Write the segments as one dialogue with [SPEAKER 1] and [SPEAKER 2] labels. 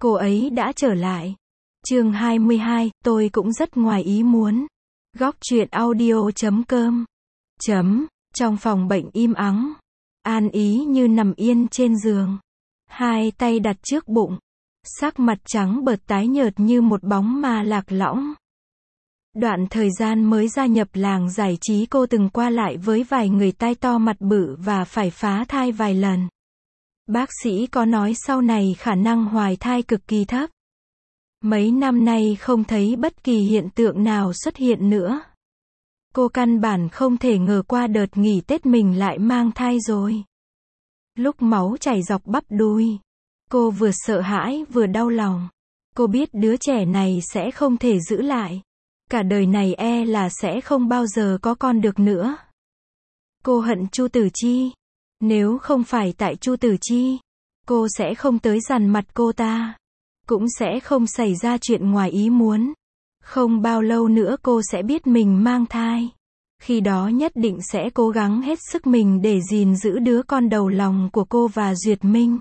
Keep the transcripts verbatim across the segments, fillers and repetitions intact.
[SPEAKER 1] cô ấy đã trở lại. Chương hai mươi hai, tôi cũng rất ngoài ý muốn. Góc truyện audio chấm com. Chấm, trong phòng bệnh im ắng. An Ý Như nằm yên trên giường. Hai tay đặt trước bụng. Sắc mặt trắng bợt tái nhợt như một bóng ma lạc lõng. Đoạn thời gian mới gia nhập làng giải trí cô từng qua lại với vài người tai to mặt bự và phải phá thai vài lần. Bác sĩ có nói sau này khả năng hoài thai cực kỳ thấp. Mấy năm nay không thấy bất kỳ hiện tượng nào xuất hiện nữa. Cô căn bản không thể ngờ qua đợt nghỉ Tết mình lại mang thai rồi. Lúc máu chảy dọc bắp đùi, cô vừa sợ hãi vừa đau lòng. Cô biết đứa trẻ này sẽ không thể giữ lại. Cả đời này e là sẽ không bao giờ có con được nữa. Cô hận Chu Tử Chi. Nếu không phải tại Chu Tử Chi, cô sẽ không tới dằn mặt cô ta. Cũng sẽ không xảy ra chuyện ngoài ý muốn. Không bao lâu nữa cô sẽ biết mình mang thai. Khi đó nhất định sẽ cố gắng hết sức mình để gìn giữ đứa con đầu lòng của cô và Duyệt Minh.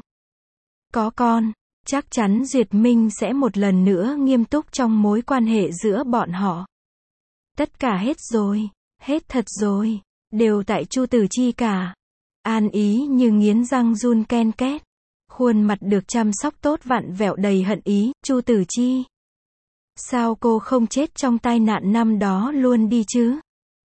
[SPEAKER 1] Có con, chắc chắn Duyệt Minh sẽ một lần nữa nghiêm túc trong mối quan hệ giữa bọn họ. Tất cả hết rồi, hết thật rồi, đều tại Chu Tử Chi cả. An Ý Như nghiến răng run ken két. Khuôn mặt được chăm sóc tốt vặn vẹo đầy hận ý. Chu Tử Chi, sao cô không chết trong tai nạn năm đó luôn đi chứ?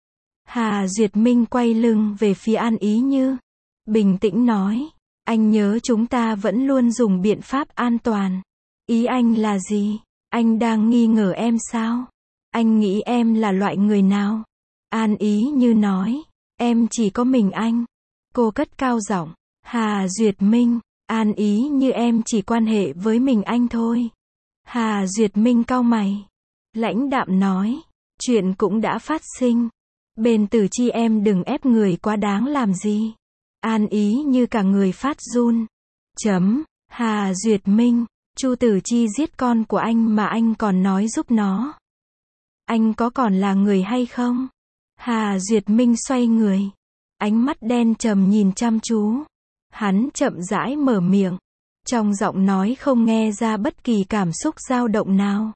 [SPEAKER 1] Hà Duyệt Minh quay lưng về phía An Ý Như, bình tĩnh nói, anh nhớ chúng ta vẫn luôn dùng biện pháp an toàn. Ý anh là gì? Anh đang nghi ngờ em sao? Anh nghĩ em là loại người nào? An Ý Như nói, em chỉ có mình anh. Cô cất cao giọng. Hà Duyệt Minh, An Ý Như em chỉ quan hệ với mình anh thôi. Hà Duyệt Minh cau mày, lãnh đạm nói, chuyện cũng đã phát sinh. Bên Tử Chi em đừng ép người quá đáng làm gì. An Ý Như cả người phát run. Chấm, Hà Duyệt Minh, Chu Tử Chi giết con của anh mà anh còn nói giúp nó. Anh có còn là người hay không? Hà Duyệt Minh xoay người, ánh mắt đen trầm nhìn chăm chú. Hắn chậm rãi mở miệng, trong giọng nói không nghe ra bất kỳ cảm xúc dao động nào.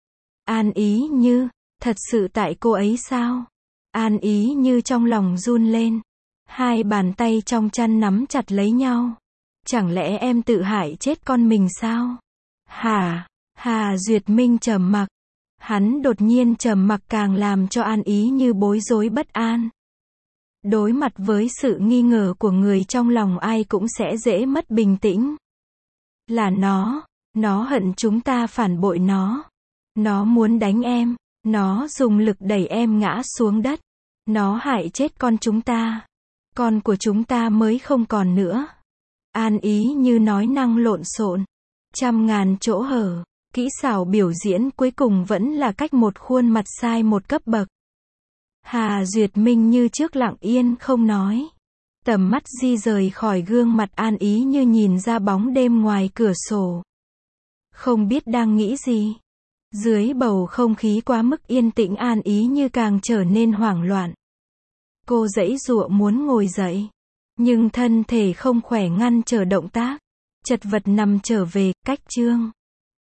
[SPEAKER 1] An Ý Như, thật sự tại cô ấy sao? An Ý Như trong lòng run lên. Hai bàn tay trong chăn nắm chặt lấy nhau. Chẳng lẽ em tự hại chết con mình sao? Hả? Hà Duyệt Minh trầm mặc. Hắn đột nhiên trầm mặc càng làm cho An Ý Như bối rối bất an. Đối mặt với sự nghi ngờ của người trong lòng ai cũng sẽ dễ mất bình tĩnh. Là nó, nó hận chúng ta phản bội nó. Nó muốn đánh em, nó dùng lực đẩy em ngã xuống đất. Nó hại chết con chúng ta. Con của chúng ta mới không còn nữa. An Ý Như nói năng lộn xộn, trăm ngàn chỗ hở. Kỹ xảo biểu diễn cuối cùng vẫn là cách một khuôn mặt sai một cấp bậc. Hà Duyệt Minh như trước lặng yên không nói. Tầm mắt di rời khỏi gương mặt An Ý Như nhìn ra bóng đêm ngoài cửa sổ. Không biết đang nghĩ gì. Dưới bầu không khí quá mức yên tĩnh An Ý Như càng trở nên hoảng loạn. Cô giãy giụa muốn ngồi dậy. Nhưng thân thể không khỏe ngăn trở động tác. Chật vật nằm trở về, cách chương.